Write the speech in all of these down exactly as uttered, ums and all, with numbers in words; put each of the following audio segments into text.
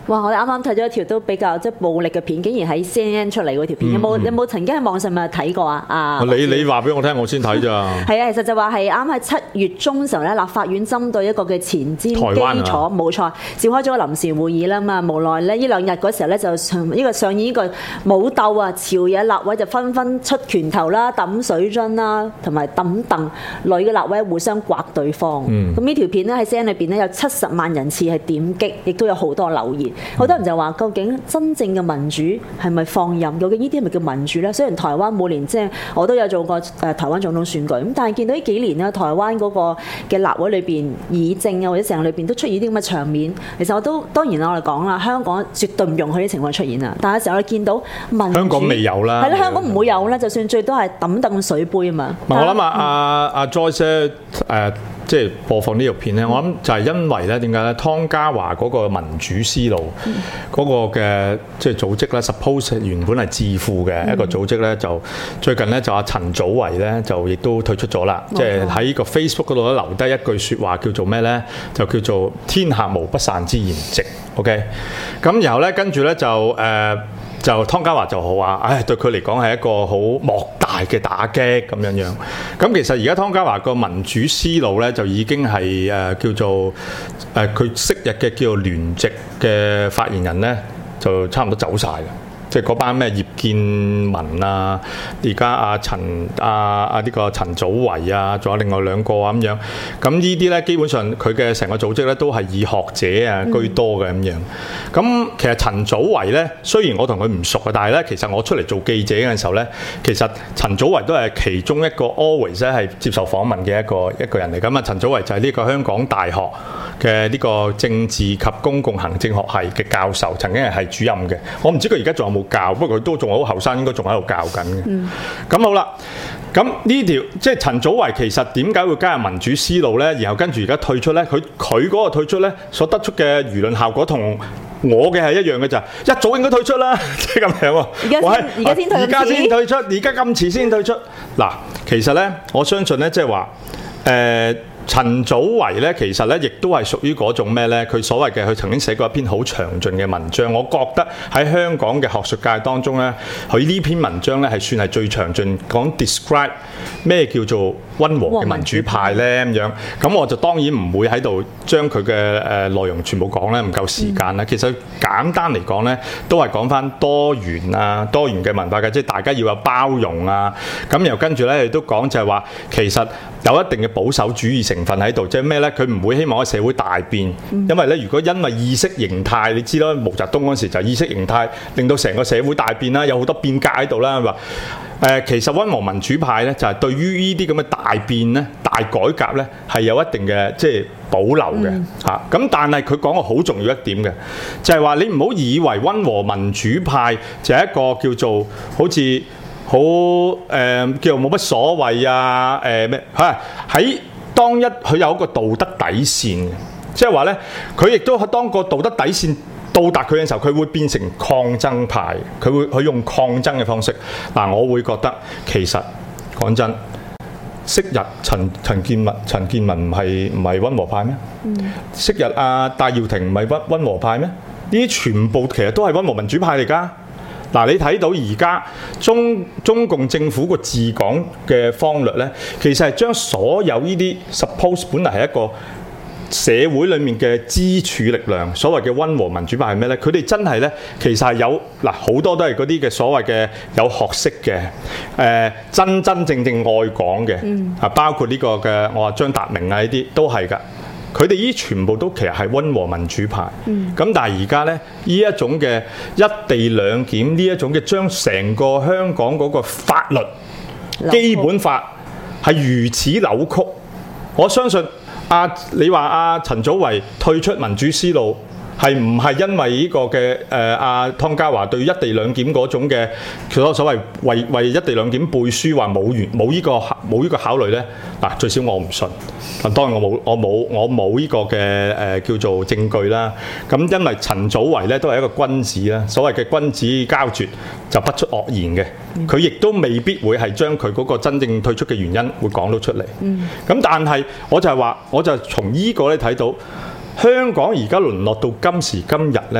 哇！我哋啱啱睇咗一條都比較即係暴力嘅片，竟然喺 C N N 出嚟嗰條片，有冇有冇曾經喺網上面睇過啊？啊！ 你你話俾我聽，我先睇咋。 係啊，其實就話係啱喺七月中時候咧，立法院針對一個嘅前瞻基礎，冇錯，召開咗個臨時會議啦嘛。無奈咧，呢兩日嗰時候咧就上呢個上演呢個武鬥啊，朝野立委就紛紛出拳頭啦、抌水樽啦，同埋抌凳，女嘅立委互相刮對方。咁呢、嗯、條片咧喺 C N N 裏邊咧有七十萬人次係點擊，亦都有好多留言。好多人就話：究竟真正嘅民主係咪放任？究竟呢啲係咪叫民主咧？雖然台灣每年即係我都有做過誒台灣總統選舉，咁但係見到呢幾年咧，台灣嗰個嘅立委裏邊議政啊或者成日裏邊都出現啲咁嘅場面。其實我都當然我哋講啦，香港絕對唔容許啲情況出現啊！但係有時候我哋見到民主香港未有啦， 係啦，香港唔會有啦，就算最多係抌抌水杯啊嘛。 我諗啊，阿阿 Joyce 誒。即係播放呢條片咧，我諗就係因為咧點解咧？湯家驊嗰個民主思路嗰個嘅即係組織咧 ，suppose 原本係智庫嘅一個組織咧，就最近咧就阿陳祖為咧就亦都退出咗啦。即係喺個 Facebook 嗰度咧留低一句説話叫做咩咧？就叫做天下無不散之筵席。OK， 咁然後咧跟住咧就誒。呃就湯家驊就好話，唉，對佢嚟講係一個好莫大嘅打擊咁樣樣。咁其實而家湯家驊個民主思路咧，就已經係誒、呃、叫做誒佢昔日嘅叫做聯席嘅發言人咧，就差唔多走晒啦。即係嗰班咩葉建文啊，而家阿陳阿阿呢個陳祖為啊，仲有另外兩個啊咁樣。咁呢啲咧基本上佢嘅成個組織咧都係以學者啊居多嘅咁樣。咁、嗯、其實陳祖為咧，雖然我同佢唔熟啊，但係咧其實我出嚟做記者嘅時候咧，其實陳祖為都係其中一個 always 咧係接受訪問嘅一個一個人嚟。咁啊，陳祖為就係呢個香港大學嘅呢個政治及公共行政學系嘅教授，曾經係系主任嘅。我唔知佢而家仲有冇教，不過佢都仲好後生，應該仲喺度教緊嘅。咁、嗯、好啦，咁呢條即係陳祖為其實點解會加入民主思路咧？然後跟住而家退出咧，佢佢嗰個退出咧所得出嘅輿論效果同我嘅係一樣嘅咋，一早應該退出啦，即係咁樣喎。而家而家先退， 而家先退出，而家咁遲先退出。嗱，其實咧，我相信咧，即係話誒。呃陳祖為咧，其實咧亦都係屬於嗰種咩咧？佢所謂嘅，佢曾經寫過一篇好詳盡嘅文章。我覺得喺香港嘅學術界當中咧，佢呢篇文章咧係算係最詳盡，講 describe 咩叫做溫和嘅民主派咧咁樣。咁我就當然唔會喺度將佢嘅誒內容全部講咧，唔夠時間啦。嗯、其實簡單嚟講咧，都係講翻多元啊、多元嘅文化嘅，即係大家要有包容啊。咁又跟住咧，亦都講就係話，其實有一定嘅保守主義成分喺度，即係咩咧？佢唔會希望個社會大變，因為咧，如果因為意識形態，你知啦，毛澤東嗰時就意識形態令到成個社會大變啦，有好多變革喺度啦。話誒、呃，其實溫和民主派咧，就係、是、對於呢啲咁嘅大變咧、大改革咧，係有一定嘅即係保留嘅嚇。咁、嗯啊、但係佢講個好重要一點嘅，就係、是、話你唔好以為溫和民主派就係一個叫做好似好誒、呃、叫做冇乜所謂啊誒咩嚇喺。當一佢有一個道德底線，即係話咧，佢亦都當個道德底線到達佢嘅時候，佢會變成抗爭派，佢會佢用抗爭嘅方式。嗱，我會覺得其實講真，昔日陳陳建文陳建文唔係唔係溫和派咩？嗯、昔日阿戴耀廷唔係溫溫和派咩？呢啲全部其實都係溫和民主派嚟㗎。嗱，你睇到而家中中共政府個治港嘅方略咧，其實係將所有呢啲 suppose 本來係一個社會裡面嘅支柱力量，所謂嘅溫和民主派係咩咧？佢哋真係咧，其實係有嗱好多都係嗰啲嘅所謂嘅有學識嘅，誒、呃、真真正正愛港嘅，啊、嗯、包括呢個嘅我話張達明啊呢啲都係㗎。佢哋依全部都其實係溫和民主派，咁、嗯、但係而家咧呢一種嘅一地兩檢呢一種嘅將成個香港嗰個法律基本法係如此扭曲，我相信阿、啊、你話阿、啊、陳祖為退出民主思路係唔係因為呢個嘅誒阿湯家驊對一地兩檢嗰種嘅所所謂為為一地兩檢背書話冇完冇呢個冇呢個考慮咧？嗱，最少我唔信。當然我冇我冇我冇呢個嘅誒、呃、叫做證據啦。咁因為陳祖為咧都係一個君子啦，所謂嘅君子交絕就不出惡言嘅。佢亦都未必會係將佢嗰個真正退出嘅原因會講到出嚟。咁、嗯、但係我就係話，我就從呢個咧睇到香港而家淪落到今時今日咧，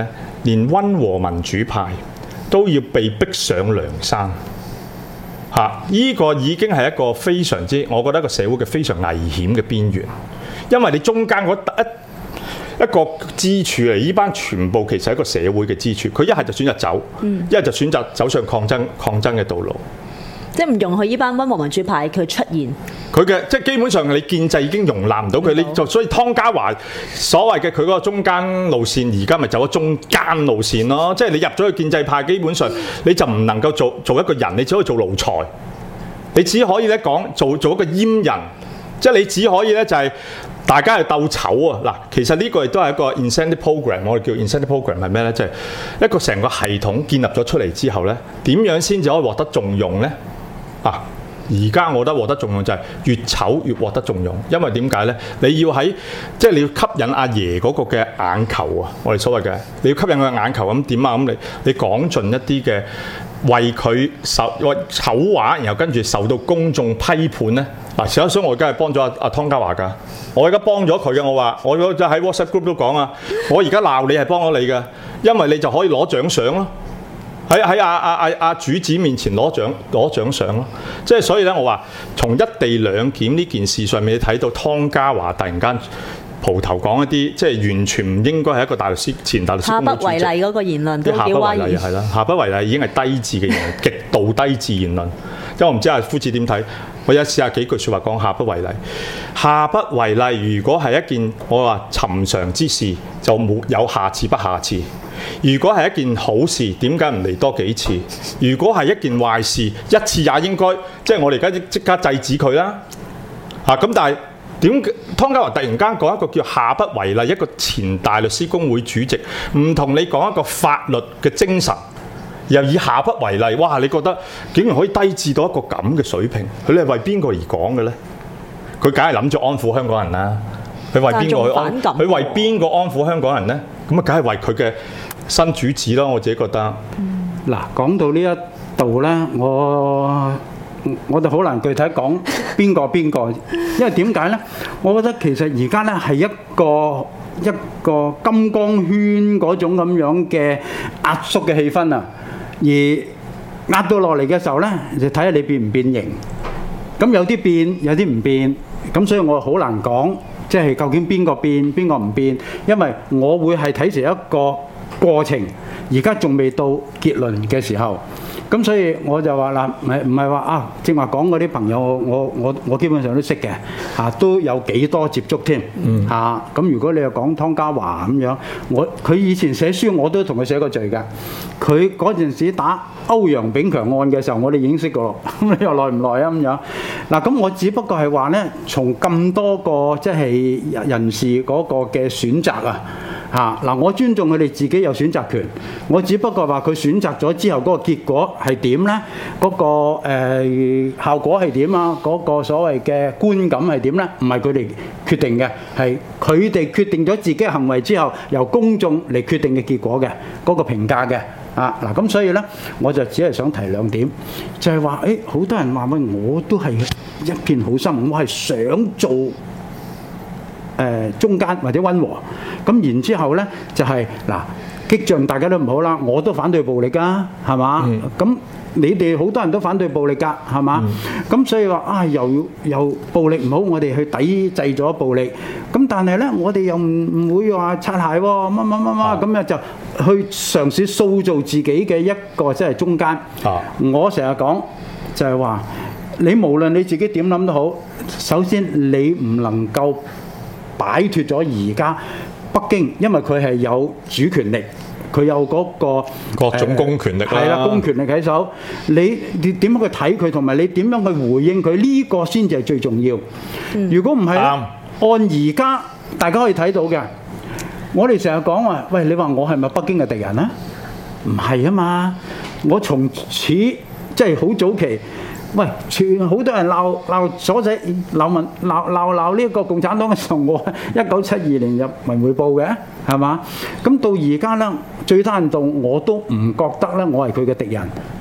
連溫和民主派都要被逼上梁山。嚇、啊！依、這個已經係一個非常之，我覺得一個社會嘅非常危險嘅邊緣，因為你中間嗰一一個支柱嚟，呢班全部其實係一個社會嘅支柱，佢一係就選擇走，一係、嗯、就選擇走上抗爭抗爭嘅道路， 即係唔容許呢班溫和民主派佢出現。 佢嘅即係基本上你建制已經容納唔到佢，你就所以湯家驊所謂嘅佢嗰個中間路線，而家咪走咗中間路線咯。即係你入咗去建制派，基本上你就唔能夠做做一個人，你只可以做奴才，你只可以咧講做做一個閹人，即係你只可以咧就係、是、大家係鬥醜啊！嗱，其實呢個亦都係一個 incentive program， 我哋叫 incentive program 係咩咧？即係一個成個系統建立咗出嚟之後咧，點樣先至可以獲得重用咧？啊！而家我覺得獲得重用就係越醜越獲得重用，因為點解咧？你要喺即係你要吸引阿爺嗰個嘅眼球啊！我哋所謂嘅你要吸引佢嘅眼球咁點啊？咁你你講盡一啲嘅為佢受為醜話，然後跟住受到公眾批判咧嗱。所以所以我而家係幫咗阿阿湯家驊㗎，我而家幫咗佢嘅。我話我就喺 WhatsApp group 都講啊，我而家鬧你係幫咗你嘅，因為你就可以攞獎賞咯。喺喺阿阿阿阿主子面前攞獎攞獎賞咯，即係所以咧，我話從一地兩檢呢件事上面，你睇到湯家驊突然間蒲頭講一啲，即係完全唔應該係一個大律師前大律師公會主席。下不為例嗰個言論都幾威嚴。係啦，下不為例已經係低智嘅言論，極度低智言論。因為我唔知阿夫子點睇，我有試下幾句説話講下不為例。下不為例，如果係一件我話尋常之事，就冇有下次不下次。如果係一件好事，點解唔嚟多幾次？如果係一件壞事，一次也應該，即係我哋而家即刻制止佢啦。嚇、啊、咁，但係點湯家驊突然間講一個叫下不為例，一個前大律師公會主席，唔同你講一個法律嘅精神，又以下不為例，哇！你覺得竟然可以低至到一個咁嘅水平？佢哋係為邊個而講嘅咧？佢梗係諗住安撫香港人啦。佢為邊個去安？佢為邊個安撫香港人咧？咁啊，梗係為佢嘅新主子咯。我自己覺得。 嗱、嗯，講到呢一度咧，我我就好難具體講邊個邊個，因為點解咧？我覺得其實而家咧係一個一個金光圈嗰種咁樣嘅壓縮嘅氣氛啊，而壓到落嚟嘅時候咧，就睇下你變唔變形。咁有啲變，有啲唔變，咁所以我好難講。即係究竟邊個變邊個唔變？因為我會係睇成一個過程，而家仲未到結論嘅時候。咁所以我就話嗱，唔係唔係話啊，正話講嗰啲朋友，我我我基本上都識嘅，嚇、啊、都有幾多接觸添，嚇、嗯。咁、啊、如果你又講湯家驊咁樣，我佢以前寫書我都同佢寫過序㗎。佢嗰陣時打歐陽炳強案嘅時候，我哋已經識過咯。咁你又耐唔耐啊？咁樣嗱，咁我只不過係話咧，從咁多個即係人士嗰個嘅選擇啊。嚇嗱、啊！我尊重佢哋自己有選擇權，我只不過話佢選擇咗之後嗰個結果係點呢？嗰、嗰個、呃、效果係點啊？嗰、嗰個所謂嘅觀感係點呢？唔係佢哋決定嘅，係佢哋決定咗自己嘅行為之後，由公眾嚟決定嘅結果嘅嗰、嗰個評價嘅啊嗱。咁所以呢，我就只係想提兩點，就係話誒，好多人話喂，我都係一片好心，我係想做。誒、呃、中間或者溫和，咁然之後呢，就係、是、嗱激進大家都唔好啦，我都反對暴力㗎，係嘛？咁、嗯、你哋好多人都反對暴力㗎，係嘛？咁、嗯、所以話啊，又又暴力唔好，我哋去抵制咗暴力。咁但係呢，我哋又唔唔會話擦鞋喎，乜乜乜乜咁樣就去嘗試塑造自己嘅一個即係中間。啊、我成日講就係話，你無論你自己點諗都好，首先你唔能夠擺脫咗而家北京，因為佢係有主權力，佢有嗰、嗰個各種公權力啦， 係啦、呃，公權力喺手。你你點樣去睇佢，同埋你點樣去回應佢？呢、呢個先至係最重要。嗯、如果唔係，嗯、按而家大家可以睇到嘅，我哋成日講話，喂，你話我係咪北京嘅敵人啊？唔係啊嘛，我從此即係好早期。喂，全好多人鬧鬧所仔鬧民鬧鬧鬧呢一個共產黨嘅時候，我一九七二年入《文匯報》嘅，係嘛？咁到而家咧，最低限度我都唔覺得咧，我係佢嘅敵人。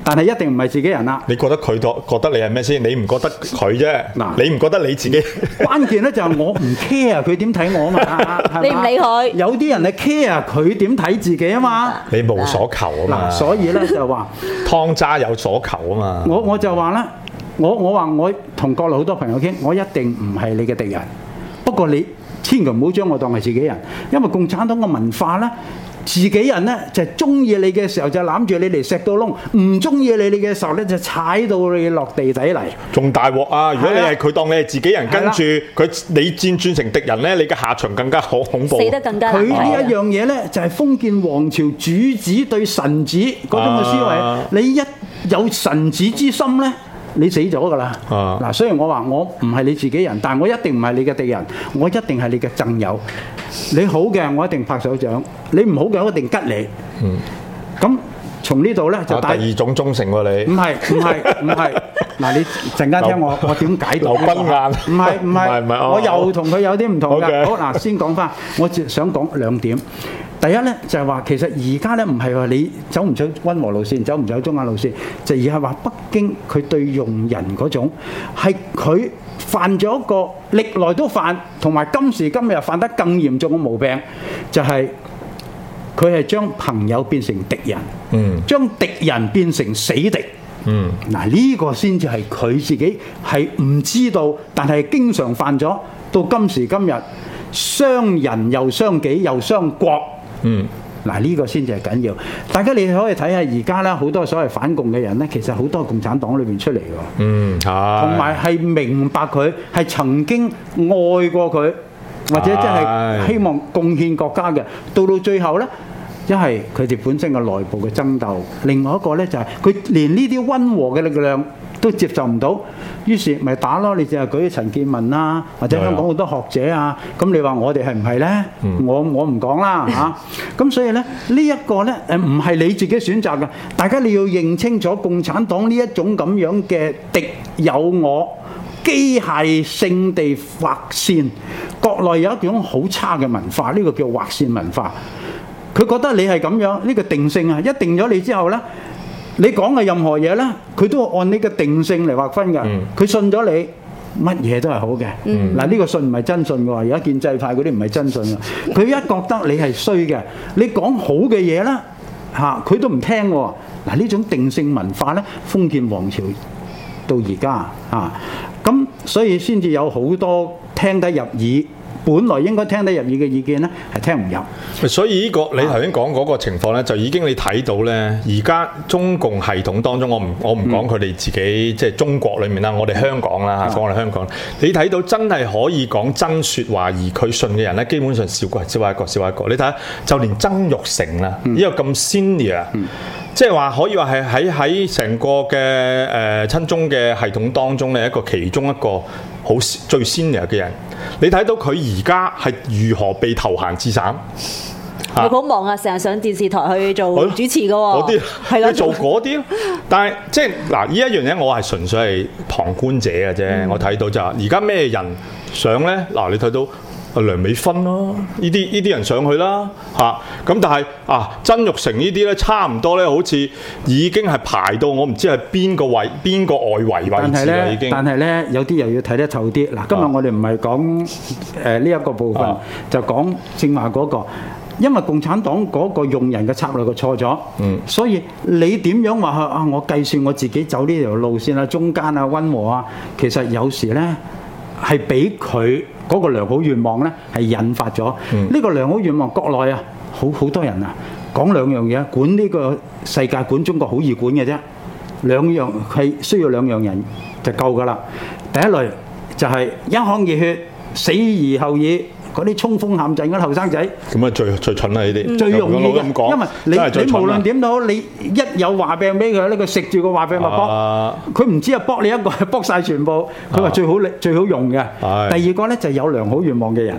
但係一定唔係自己人啦。 你覺得佢覺覺得你係咩先？你唔覺得佢啫， 嗱你唔覺得你自己？ 關鍵咧就係我唔 care 佢點睇我啊嘛，係嘛你唔理佢有啲人係 care 佢點睇自己啊嘛。 你無所求啊嘛。 嗱，所以咧就話湯渣有所求啊嘛。 我我就話啦，我我話我同國內好多朋友傾，我一定唔係你嘅敵人。不過你千祈唔好將我當係自己人，因為共產黨嘅文化咧。自己人咧就係中意你嘅時候就攬住你嚟錫到窿，唔中意你你嘅時候咧就踩到你落地底嚟。 仲大鑊啊！如果你係佢當你係自己人，跟住佢你轉轉成敵人咧，你嘅下場更加好恐怖。 死得更加難睇。 佢呢一樣嘢咧就係封建皇朝主子對臣子嗰種嘅思維。啊、你一有臣子之心咧，你死咗㗎啦。嗱、啊，所以我話我唔係你自己人，但係我一定唔係你嘅敵人，我一定係你嘅諍友。你好嘅，我一定拍手掌；你唔好嘅，我一定吉你。嗯。咁從呢度咧就第二種忠誠喎，你。唔係唔係唔係。嗱，你陣間聽我我點解讀？ 劉斌眼。 唔係唔係，我又同佢有啲唔同㗎。好嗱，先講翻，我想講兩點。第一咧就係話，其實而家咧唔係話你走唔走溫和路線，走唔走中間路線，就而係話北京佢對用人嗰種係佢。犯咗一個歷來都犯，同埋今時今日犯得更嚴重嘅毛病，就係佢係將朋友變成敵人，嗯，將敵人變成死敵，嗯，嗱呢個先至係佢自己係唔知道，但係經常犯咗，到今時今日傷人又傷己又傷國，嗯。嗱呢個先至係緊要，大家你可以睇下而家咧好多所謂反共嘅人咧，其實好多係共產黨裏邊出嚟㗎，嗯，係，同埋係明白佢係曾經愛過佢，或者即係希望貢獻國家嘅，到到最後咧，一係佢哋本身嘅內部嘅爭鬥，另外一個咧就係佢連呢啲溫和嘅力量都接受唔到，於是咪打咯。你淨係舉陳健民啦，或者香港好多學者啊，咁你話我哋係唔係呢？嗯、我我唔講啦嚇。咁、啊、所以呢，呢、這、一個呢，誒唔係你自己選擇嘅，大家你要認清楚共產黨呢一種咁樣嘅敵有我、機械性地劃線。國內有一種好差嘅文化，呢、這個叫劃線文化。佢覺得你係咁樣，呢、這個定性啊，一定咗你之後呢。你講嘅任何嘢咧，佢都會按你嘅定性嚟劃分㗎。佢、嗯、信咗你，乜嘢都係好嘅。嗱、嗯，呢、這個信唔係真信㗎喎。而家建制派嗰啲唔係真信㗎。佢一覺得你係衰嘅，你講好嘅嘢咧，嚇佢都唔聽喎。嗱，呢種定性文化咧，封建皇朝到而家嚇，咁、啊、所以先至有好多聽得入耳。本來應該聽得入耳嘅意見咧，係聽唔入。 所以呢、這個你頭先講嗰個情況咧，就已經你睇到咧，而家中共系統當中，我唔我唔講佢哋自己、嗯、即係中國裏面啦，我哋香港啦嚇，講我哋香港，你睇到真係可以講真説話而佢信嘅人咧，基本上少過少一個少一個。你睇下，就連曾鈺成啦，呢、嗯、個咁 senior，、嗯、即係話可以話係喺喺成個嘅誒、呃、親中嘅系統當中咧，一個其中一個好最 senior 嘅人。你睇到佢而家係如何被投閒置散？ 佢好忙啊，成日上電視台去做主持㗎喎。嗰啲係啦， 做嗰啲。但係即係嗱，呢一樣嘢我係純粹係旁觀者嘅啫。嗯、我睇到就係而家咩人上咧？嗱，你睇到。梁美芬咯，呢啲呢啲人上去啦嚇，咁但係啊曾鈺成呢啲咧差唔多咧，好似已經係排到我唔知係邊個位邊個外圍位置啦已經。 但係咧有啲又要睇得透啲。嗱，今日我哋唔係講誒呢一個部分，啊、就講正話嗰個，因為共產黨嗰個用人嘅策略就錯咗，嗯，所以你點樣話啊？我計算我自己走呢條路線啊，中間啊，溫和啊，其實有時咧係俾佢。嗰個良好願望咧係引發咗呢、嗯、個良好願望，國內啊好好多人啊講兩樣嘢，管呢個世界管中國好易管嘅啫，兩樣係需要兩樣人就夠㗎啦。第一類就係一腔熱血，死而後已。嗰啲衝鋒陷陣嗰啲後生仔，咁啊最最蠢啦呢啲，最容易嘅，因為你你無論點都好，你一有話柄俾佢咧，佢食住個話柄咪卜，佢唔知啊卜你一個，卜曬全部，佢話最好最好用嘅。第二個咧就係有良好願望嘅人，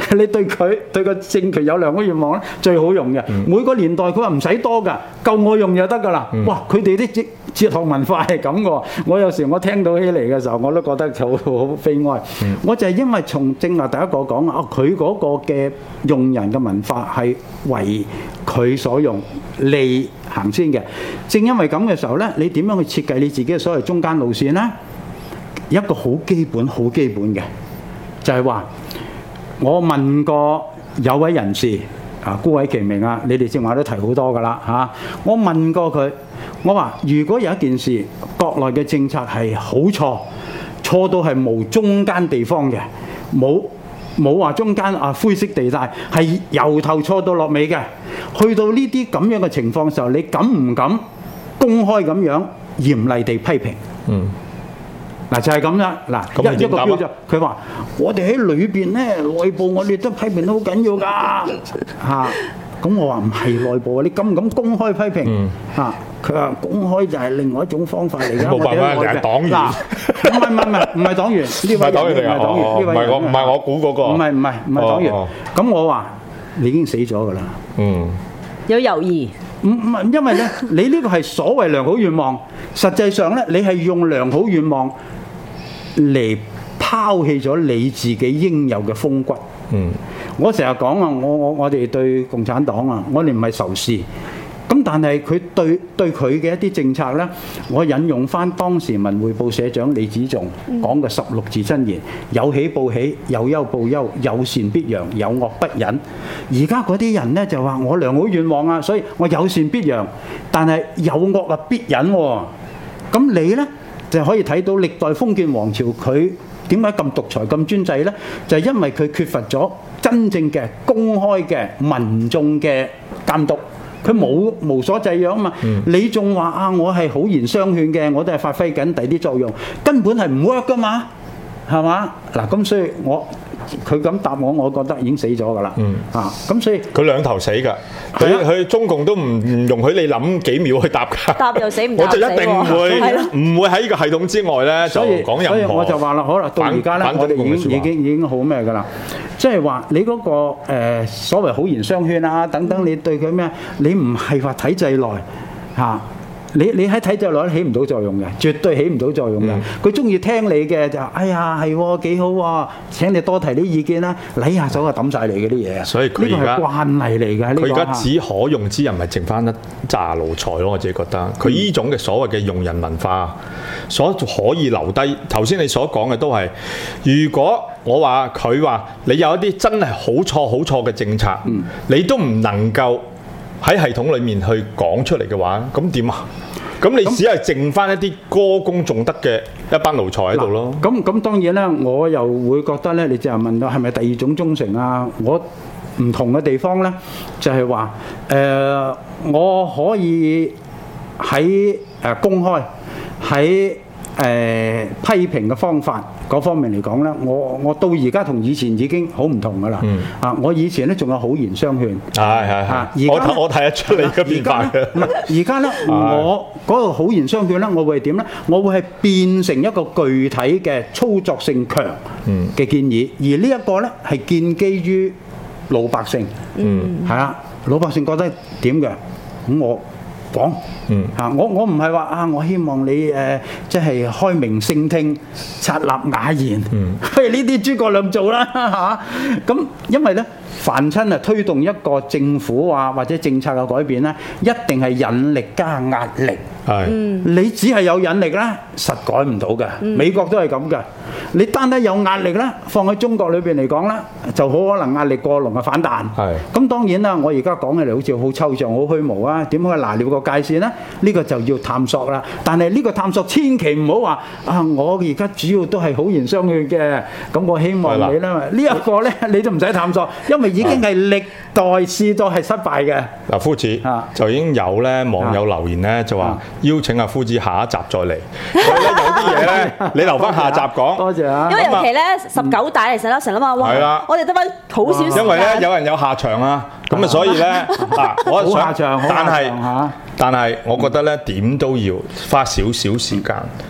你對佢對個政權有良好願望咧，最好用嘅。嗯、每個年代佢話唔使多㗎，夠我用就得㗎啦。嗯、哇！佢哋啲哲哲學文化係咁嘅。我有時我聽到起嚟嘅時候，我都覺得好好悲哀。嗯、我就係因為從正話第一個講啊，佢嗰個嘅用人嘅文化係為佢所用利行先嘅。正因為咁嘅時候咧，你點樣去設計你自己嘅所謂中間路線咧？一個好基本、好基本嘅就係話，我問過有位人士啊，孤位其名啊，你哋正話都提好多㗎啦嚇。我問過佢，我話如果有一件事國內嘅政策係好錯，錯到係無中間地方嘅，冇冇話中間啊灰色地帶，係由頭錯到落尾嘅，去到呢啲咁樣嘅情況時候，你敢唔敢公開咁樣嚴厲地批評？嗯。嗱就係咁啦，嗱一一個標準，佢話我哋喺裏邊咧內部，我哋都批評得好緊要㗎嚇。咁我話唔係內部啊，你敢唔敢公開批評嚇？佢話公開就係另外一種方法嚟㗎。 冇辦法，人係黨員。嗱， 唔係唔係唔係唔係黨員，呢位唔係黨員嚟㗎。哦， 唔係我唔係我估嗰個。 唔係唔係唔係黨員。咁我話你已經死咗㗎啦。嗯。 有猶豫。 唔唔係，因為咧你呢個係所謂良好願望，實際上咧你係用良好願望嚟拋棄咗你自己應有嘅風骨。嗯，我成日講啊，我我我哋對共產黨啊，我哋唔係仇視。咁但係佢對對佢嘅一啲政策呢，我引用翻當時文匯報社長李子重講嘅十六字真言：有喜報喜，有憂報憂，有善必揚，有惡不忍。而家嗰啲人呢，就話我良好願望啊，所以我有善必揚，但係有惡啊必忍喎。咁你呢？就可以睇到歷代封建王朝佢點解咁獨裁咁專制呢？就係因為佢缺乏咗真正嘅公開嘅民眾嘅監督，佢冇無所制約啊嘛。嗯、你仲話啊，我係好言相勸嘅，我都係發揮緊第啲作用，根本係唔 work 噶嘛，係嘛？嗱，咁所以我佢咁答我，我覺得已經死咗㗎啦。嗯啊，咁所以佢兩頭死㗎。佢佢中共都唔唔容許你諗幾秒去答㗎。 答又死唔答死喎。 我就一定會唔會喺呢個系統之外咧，就講任何。 所以我就話啦，好啦，到而家咧，我哋已經已經已經好咩㗎啦？即係話你嗰個誒所謂好言相勸啊等等，你對佢咩？你唔係話體制內嚇。你你喺體制內起唔到作用嘅，絕對起唔到作用嘅。佢中意聽你嘅就，哎呀係喎幾好喎，請你多提啲意見啦，禮下手就抌晒你嗰啲嘢。 所以佢而家呢個係慣例嚟嘅。 佢而家只可用之人，咪剩翻一紮奴才咯。我自己覺得，佢呢種嘅所謂嘅用人文化，所可以留低。頭先你所講嘅都係，如果我話佢話你有一啲真係好錯好錯嘅政策，嗯、你都唔能夠喺系統裏面去講出嚟嘅話，咁點啊？咁你只係剩翻一啲歌功頌德嘅一班奴才喺度咯。 咁咁當然啦，我又會覺得咧，你就係問到係咪第二種忠誠啊？我唔同嘅地方咧，就係話誒，我可以喺誒、呃、公開喺誒、呃、批評嘅方法嗰方面嚟講咧，我我到而家同以前已經好唔同噶啦。嗯、啊，我以前咧仲有好言相勸。 係係係。我我睇得出你嘅變化嘅。 唔係，而家咧我嗰個好言相勸咧，我會係點咧？我會係變成一個具體嘅操作性強嘅建議，嗯、而呢一個咧係建基於老百姓。嗯。係啊，老百姓覺得點嘅？咁我講。嗯。嚇！我我唔係話啊！我希望你誒、呃，即係開明聖聽、察納雅言。嗯。嘿！呢啲諸葛亮做啦嚇。咁、啊、因為咧，凡親啊推動一個政府啊或者政策嘅改變咧，一定係引力加壓力。係。嗯。你只係有引力咧，實改唔到嘅。嗯、美國都係咁嘅。你單單有壓力咧，放喺中國裏邊嚟講咧，就好可能壓力過濃嘅反彈。係。咁當然啦，我而家講起嚟好似好抽象、好虛無啊！點去拿捏個界線咧？呢個就要探索啦。但係呢個探索千祈唔好話啊！我而家主要都係好言相勸嘅。咁我希望你咧，呢一個咧你都唔使探索，因為已經係歷代試過係失敗嘅。 嗱，夫子就已經有咧網友留言咧，就話邀請阿夫子下一集再嚟。所以咧有啲嘢咧，你留翻下集講。 多謝啊！ 因為尤其咧十九大嚟成啦，成啦嘛，哇！我哋得翻好少時間。 因為咧有人有下場啊，咁啊所以咧嗱，我想，但係但係我覺得咧點都要花少少時間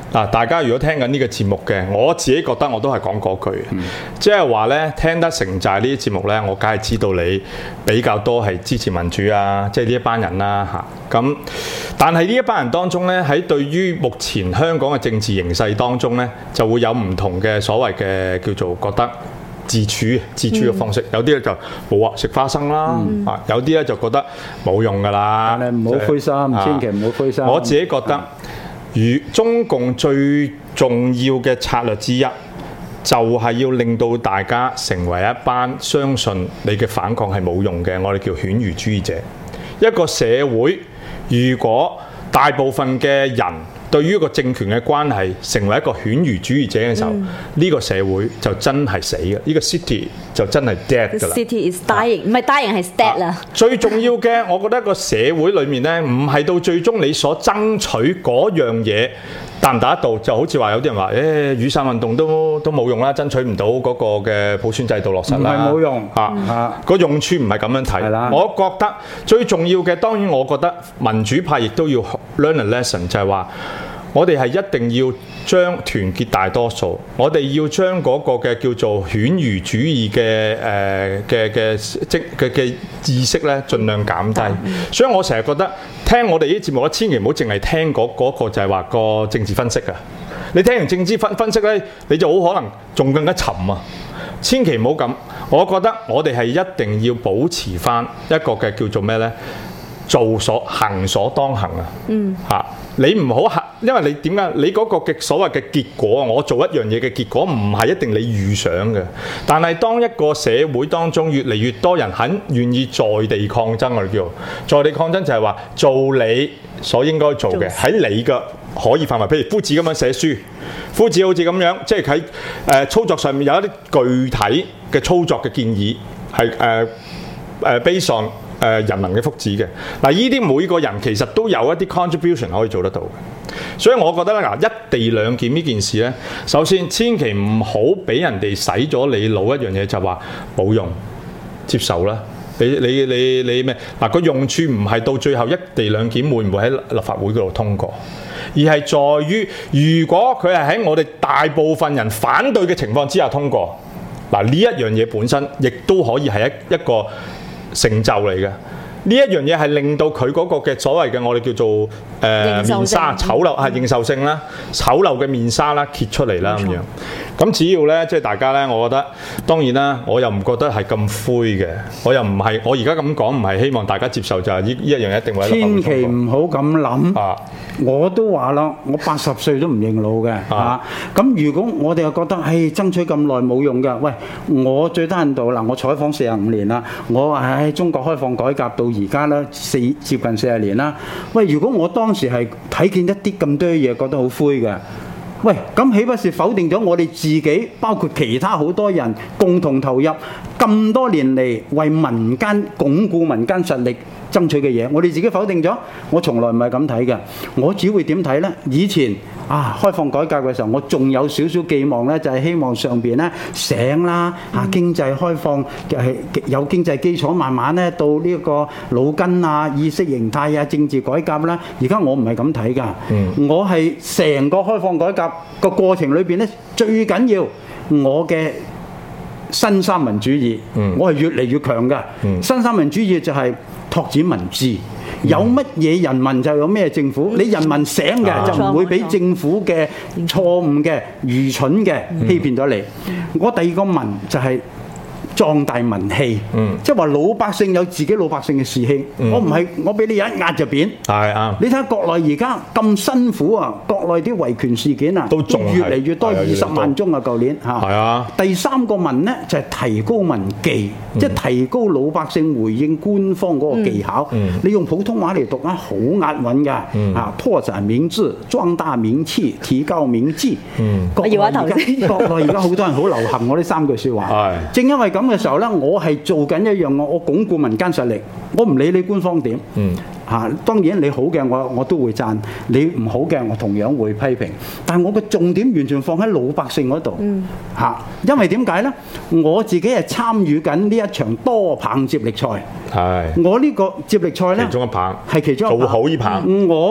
嗱，大家如果聽緊呢個節目嘅，我自己覺得我都係講嗰句嘅，嗯、即係話咧聽得成寨呢啲節目咧，我梗係知道你比較多係支持民主啊，即係呢一班人啦嚇。咁、啊、但係呢一班人當中咧，喺對於目前香港嘅政治形勢當中咧，就會有唔同嘅所謂嘅叫做覺得自處自處嘅方式。嗯、有啲咧就冇啊食花生啦，嗯、啊有啲咧就覺得冇用㗎啦。 但係唔好灰心， 啊、 千祈唔好灰心。 我自己覺得。如中共最重要嘅策略之一，就係要令到大家成為一班相信你嘅反抗係冇用嘅，我哋叫犬儒主義者。一個社會如果大部分嘅人對於一個政權嘅關係成為一個犬儒主義者嘅時候，呢、嗯、個社會就真係死嘅，呢、這個 city 就真係 dead 㗎啦。 City is dying，唔係 dying 係 dead 啦。 最重要嘅，我覺得一個社會裏面咧，唔係到最終你所爭取嗰樣嘢達唔達得到，就好似話有啲人話，誒、欸、雨傘運動都都冇用啦，爭取唔到嗰個嘅普選制度落實啦。 唔係冇用嚇，嗯、個用處唔係咁樣睇。 的我覺得最重要嘅，當然我覺得民主派亦都要 learn a lesson， 就係話。我哋係一定要將團結大多數，我哋要將嗰個嘅叫做犬儒主義嘅誒嘅嘅即嘅嘅意識咧，盡量減低。嗯、所以我成日覺得聽我哋啲節目咧，千祈唔好淨係聽嗰嗰個就係話個政治分析啊！你聽完政治分分析咧，你就好可能仲更加沉啊！千祈唔好咁。我覺得我哋係一定要保持翻一個嘅叫做咩咧？做所行所當行啊！嗯，嚇你唔好行，因為你點解你嗰個嘅所謂嘅結果，我做一樣嘢嘅結果唔係一定你預想嘅。但係當一個社會當中越嚟越多人肯願意在地抗爭，我哋叫做在地抗爭，就係話做你所應該做嘅，喺你嘅可以範圍，譬如夫子咁樣寫書，夫子好似咁樣，即係喺誒操作上面有一啲具體嘅操作嘅建議，係誒誒 based on誒、呃、人民嘅福祉嘅。嗱，呢啲每個人其實都有一啲 contribution 可以做得到嘅，所以我覺得咧，嗱，一地兩檢呢件事咧，首先千祈唔好俾人哋洗咗你腦一樣嘢，就話冇用，接受啦。你你你你咩？嗱，個用處唔係到最後一地兩檢會唔會喺立法會嗰度通過，而係在於如果佢係喺我哋大部分人反對嘅情況之下通過，嗱，呢一樣嘢本身亦都可以係一一個成就嚟嘅。呢一樣嘢係令到佢嗰個嘅所謂嘅我哋叫做誒、呃、面紗醜陋係認受性啦，醜陋嘅面紗啦揭出嚟啦咁樣。咁只要咧，即係大家咧，我覺得當然啦，我又唔覺得係咁灰嘅，我又唔係我而家咁講唔係希望大家接受就係呢呢一樣一定會。 千祈唔好咁諗。 啊， 我都話啦，我八十歲都唔認老嘅嚇。咁、啊啊、如果我哋又覺得係爭取咁耐冇用嘅，喂，我最低限度嗱，我採訪四十五年啦，我話唉，中國開放改革到而家咧四接近四十年啦。喂，如果我當時係睇見一啲咁多嘢，覺得好灰嘅。喂，咁豈不是否定咗我哋自己，包括其他好多人共同投入咁多年嚟為民間鞏固民間實力爭取嘅嘢？我哋自己否定咗，我從來唔係咁睇嘅。我只會點睇呢？以前啊，開放改革嘅時候，我仲有少少寄望呢，就係、是、希望上邊呢醒啦，啊經濟開放係有經濟基礎，慢慢呢到呢個腦筋啊、意識形態啊、政治改革啦。而家我唔係咁睇㗎，嗯、我係成個開放改革個過程裏邊咧，最緊要我嘅新三民主義，嗯、我係越嚟越強嘅。嗯、新三民主義就係拓展民治，嗯、有乜嘢人民就有咩政府。嗯、你人民醒嘅、啊、就唔會俾政府嘅錯誤嘅、愚蠢嘅欺騙咗你。嗯、我第二個民就係、是壯大民氣，嗯、即係話老百姓有自己老百姓嘅士氣。嗯、我唔係我俾你一壓就扁。係啊！你睇下國內而家咁辛苦啊，國內啲維權事件啊，都越嚟越多，二十萬宗啊，舊年嚇。係啊！第三個民呢，就係、是、提高民技，嗯、即係提高老百姓回應官方嗰個技巧。嗯、你用普通話嚟讀啊，好押韻㗎。嗯、啊，拓展民智，壯大民氣，提高民技。嗯，國內而家國內而家好多人好流行我呢三句説話。係。正因為咁嘅時候咧，我係做緊一樣，我我鞏固民間實力，我唔理你官方點。嗯。嚇、啊，當然你好嘅，我我都會讚；你唔好嘅，我同樣會批評。但係我嘅重點完全放喺老百姓嗰度。嗯。嚇、啊，因為點解咧？我自己係參與緊呢一場多棒接力賽。係。我呢個接力賽咧，其中一棒係其中一棒。做好呢棒。我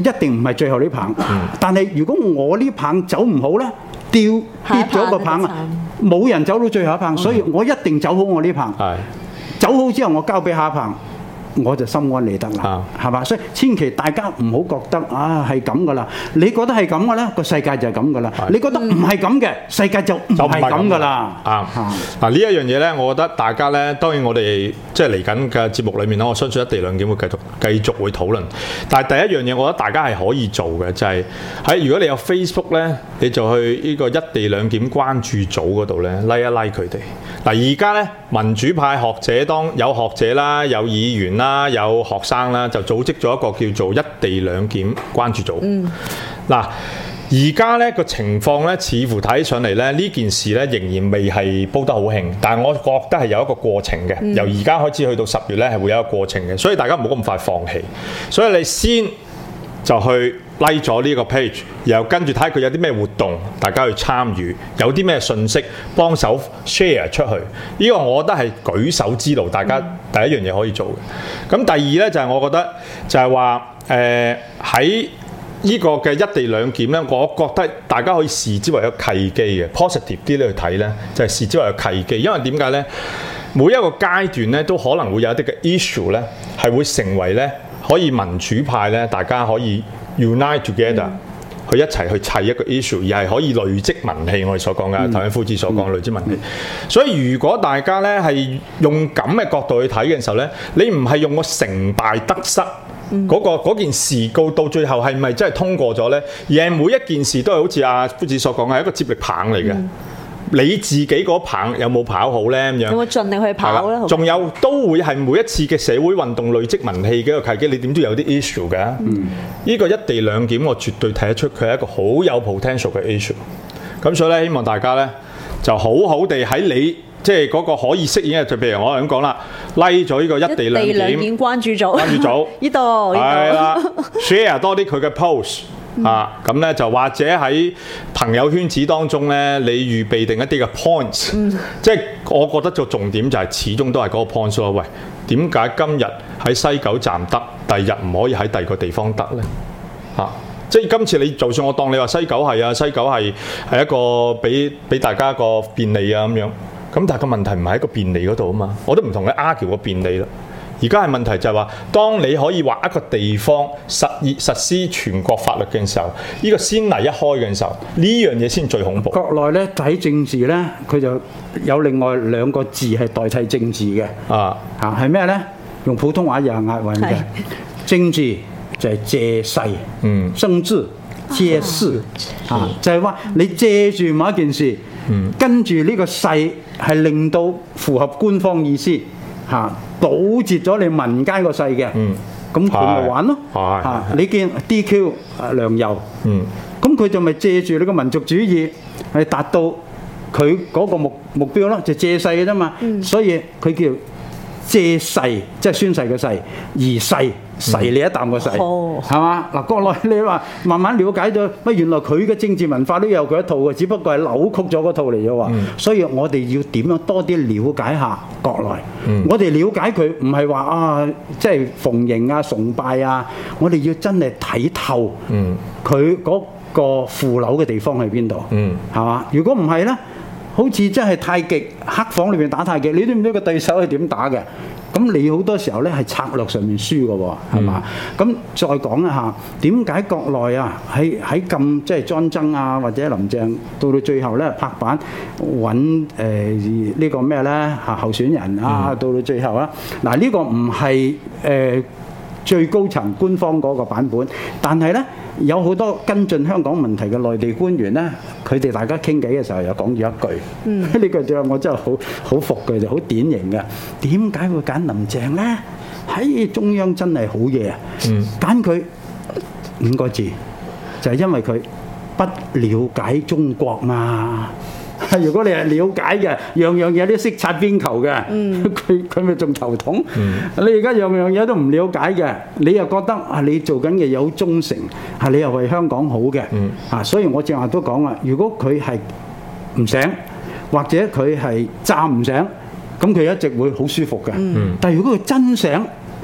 一定唔係最後呢棒。 嗯、 但係如果我呢棒走唔好咧，掉跌咗個棒啊，冇人走到最後一棒，所以我一定走好我呢棒。 係走好之後，我交俾下一棒。我就心安理得啦，係嘛、啊？所以千祈大家唔好覺得啊係咁噶啦，你覺得係咁嘅咧，個世界就係咁噶啦。你覺得唔係咁嘅，世界就唔係咁噶啦。 啱嗱呢一樣嘢咧，我覺得大家咧，當然我哋即係嚟緊嘅節目裏面咧，我相信一地兩檢會繼續繼續會討論。但係第一樣嘢，我覺得大家係可以做嘅，就係、是、喺如果你有 Facebook 咧，你就去呢個一地兩檢關注組嗰度咧 like 一 like 佢哋。嗱而家咧民主派學者當有學者啦，有議員啦，有學生啦，就組織咗一個叫做一地兩檢關注組。嗯，嗱，而家咧個情況咧，似乎睇上嚟咧呢件事咧仍然未係煲得好興，但係我覺得係有一個過程嘅。嗯、由而家開始去到十月咧係會有一個過程嘅，所以大家唔好咁快放棄。所以你先就去 like 咗呢個 page， 然後跟住睇下佢有啲咩活動，大家去參與，有啲咩信息幫手 share 出去。呢、這個我覺得係舉手之勞，大家第一樣嘢可以做嘅。咁第二咧就係、是、我覺得就係話誒喺呢個嘅一地兩檢咧，我覺得大家可以視之為一個契機嘅 positive 啲咧去睇咧，就係、是、視之為一個契機。因為點解咧？每一個階段咧都可能會有一啲嘅 issue 咧，係會成為咧可以民主派咧大家可以 unite together、嗯、去一齊去砌一個 issue， 而係可以累積民氣。我哋所講嘅頭先夫子所講嘅累積民氣。嗯、所以如果大家咧係用咁嘅角度去睇嘅時候咧，你唔係用個成敗得失。嗰、嗯那個、件事告到最後係咪真係通過咗呢？而係每一件事都係好似阿夫子所講係一個接力棒嚟嘅。嗯、你自己嗰棒有冇跑好呢？咁樣有冇盡力去跑咧？ 仲有都會係每一次嘅社會運動累積民氣嘅一個契機。你點都有啲 issue 㗎。呢、嗯、個一地兩檢我絕對睇得出佢係一個好有 potential 嘅 issue。咁所以咧，希望大家呢就好好地喺你。即係嗰個可以飾演嘅，就譬如我咁講啦 ，like 咗呢個一地兩檢， 一地兩檢關注組， 關注組呢度係啦 ，share 多啲佢嘅 post、嗯、啊，咁咧就或者喺朋友圈子當中咧，你預備定一啲嘅 points，、嗯、即係我覺得個重點就係始終都係嗰個 points 咯。喂，點解今日喺西九站得，第二日唔可以喺第二個地方得咧？嚇、啊！即係今次你就算我當你話西九係啊，西九係係一個俾俾大家一個便利啊咁樣。咁但係個問題唔係喺個便利嗰度啊嘛，我都唔同你 argue 個便利啦。而家係問題就係話，當你可以劃一個地方實實施全國法律嘅時候，呢、呢個先例一開嘅時候，呢樣嘢先最恐怖。 國內咧睇政治咧，佢就有另外兩個字係代替政治嘅啊嚇，係咩咧？用普通話又係押韻嘅政治就係借勢，嗯，政治借勢啊，就係、是、話你借住某一件事。嗯、跟住呢個勢係令到符合官方意思嚇、啊，堵截咗你民間個勢嘅，咁佢咪玩咯嚇。你見 D Q 梁游，咁佢、嗯、就咪借住你個民族主義係達到佢嗰個目目標咯，就借勢嘅啫嘛。嗯、所以佢叫借勢，即係宣誓嘅勢，而勢。噬你一啖個勢，係嘛？嗱，國內你話慢慢了解咗，乜原來佢嘅政治文化都有佢一套嘅，只不過係扭曲咗嗰套嚟啫喎。嗯、所以我哋要點樣多啲了解下國內？嗯、我哋了解佢唔係話啊，即係奉迎啊、崇拜啊，我哋要真係睇透佢嗰個腐朽嘅地方喺邊度，係嘛、嗯？如果唔係咧，好似真係太極黑房裏邊打太極，你都唔知個對手係點打嘅。咁你好多時候咧係策略上面輸嘅喎，係嘛？咁、嗯、再講一下點解國內啊喺喺咁即係專爭啊，或者林鄭到到最後咧拍板揾誒、呃這個、呢個咩咧嚇候選人啊，嗯、到到最後啊，嗱、這、呢個唔係誒最高層官方嗰個版本，但係咧有好多跟進香港問題嘅內地官員咧，佢哋大家傾偈嘅時候又講住一句，呢、嗯、句對我真係好好服佢哋，好典型嘅。點解會揀林鄭咧？喺、哎、中央真係好嘢啊！揀佢、嗯、五個字，就係、是、因為佢不了解中國嘛。如果你係了解嘅，樣樣嘢都識擦邊球嘅，佢佢咪仲頭痛？嗯、你而家樣樣嘢都唔了解嘅，你又覺得啊，你做緊嘅嘢好忠誠，係你又為香港好嘅，嗯、啊，所以我正話都講啦，如果佢係唔醒，或者佢係詐唔醒，咁佢一直會好舒服嘅。嗯、但係如果佢真醒，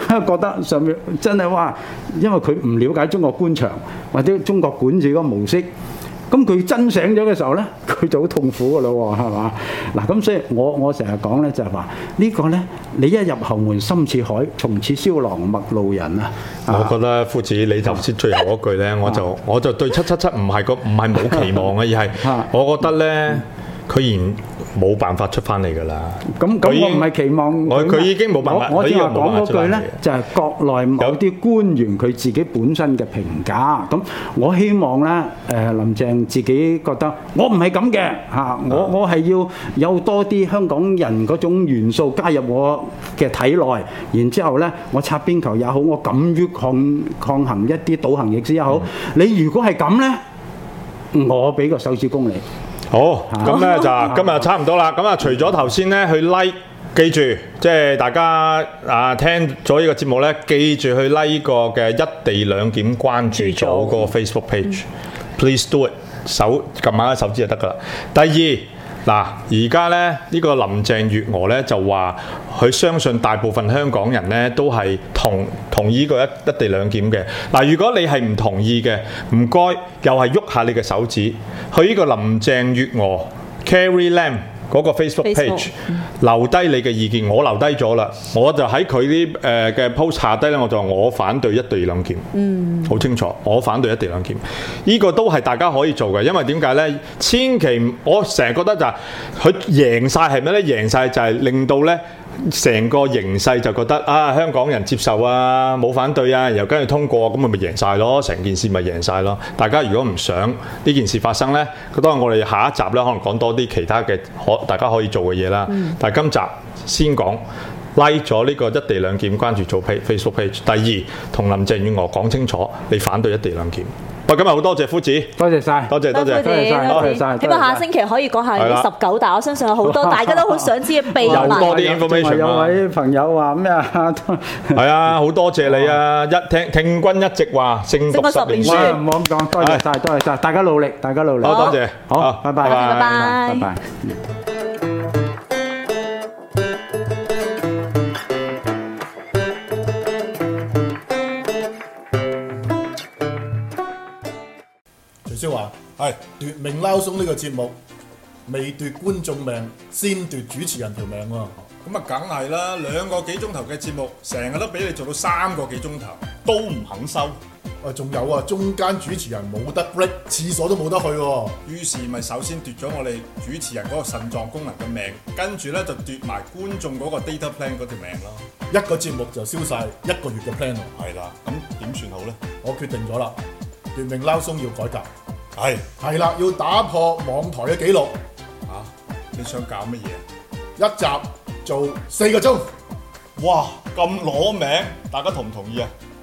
覺得上面真係哇，因為佢唔了解中國官場或者中國管治嗰個模式。咁佢真醒咗嘅時候咧，佢就好痛苦噶咯喎，係嘛？嗱，咁所以我我成日講咧就係話呢個咧，你一入後門深似海，從此蕭郎陌路人啊！ 我覺得夫子你頭先最後嗰句咧，我就我就對七七七唔係個唔係冇期望嘅，而係我覺得咧，佢然冇辦法出翻嚟㗎啦。 咁咁我唔係期望我佢已經冇辦法。 我我只係講嗰句咧，就係國內某啲官員佢自己本身嘅評價。咁我希望咧，誒林鄭自己覺得我唔係咁嘅嚇，我我係要有多啲香港人嗰種元素加入我嘅體內，然之後咧，我擦邊球也好，我敢於抗抗衡一啲倒行逆施也好。你如果係咁咧，我俾個手指公你。 好，咁咧就今日差唔多啦。咁啊，除咗頭先咧去 like，記住，即係大家啊聽咗呢個節目咧，記住去 like 呢個嘅一地兩檢關注組嗰個 Facebook page。Please do it，手撳下手指就得㗎啦。第二嗱，而家咧呢個林鄭月娥咧就話，佢相信大部分香港人咧都係同同意呢個一一地兩檢嘅。嗱，如果你係唔同意嘅，唔該，又係喐下你嘅手指，去呢個林鄭月娥 Carrie Lam 嗰個 Facebook page 留低你嘅意見，我留低咗啦，我就喺佢啲誒嘅 post 下低咧，我就話我反對一地兩檢，嗯，好清楚，我反對一地兩檢，呢個都係大家可以做嘅，因為點解咧？千祈唔，我成日覺得就係佢贏晒係咩咧？贏晒就係令到咧成個形勢就覺得啊香港人接受啊，冇反對啊，然後跟住通過，咁咪咪贏晒咯，成件事咪贏晒咯。大家如果唔想呢件事發生咧，當然我哋下一集咧可能講多啲其他嘅可大家可以做嘅嘢啦。嗯、但係今集先講 like 咗呢個一地兩檢關注組 Facebook page。第二，同林鄭月娥講清楚，你反對一地兩檢。喂，今日好多謝夫子， 多謝晒， 多謝多謝， 多謝晒，多謝晒。 希望下星期可以講下呢十九大，我相信有好多大家都好想知嘅秘密。 有多啲 information 有位朋友話咩啊？ 係啊，好多謝你啊！一聽聽君一直話勝讀十年書， 唔好咁講，多謝晒，多謝晒，大家努力，大家努力。 好，多謝， 好，拜拜， 拜拜， 拜拜。 徐少華係奪命撈鬆呢個節目，未奪觀眾命，先奪主持人條命喎。 咁啊，梗係啦！兩個幾鐘頭嘅節目，成日都俾你做到三個幾鐘頭，都唔肯收。 啊，仲有啊，中間主持人冇得 break，廁所都冇得去喎。 於是咪首先奪咗我哋主持人嗰個腎臟功能嘅命，跟住咧就奪埋觀眾嗰個 data plan 嗰條命咯。 一個節目就燒晒一個月嘅 plan 喎。 係啦，咁點算好咧？ 我決定咗啦，奪命撈鬆要改革。 係係啦，要打破網台嘅紀錄。 嚇、啊，你想搞乜嘢？ 一集做四個鐘。 哇，咁攞命，大家同唔同意啊？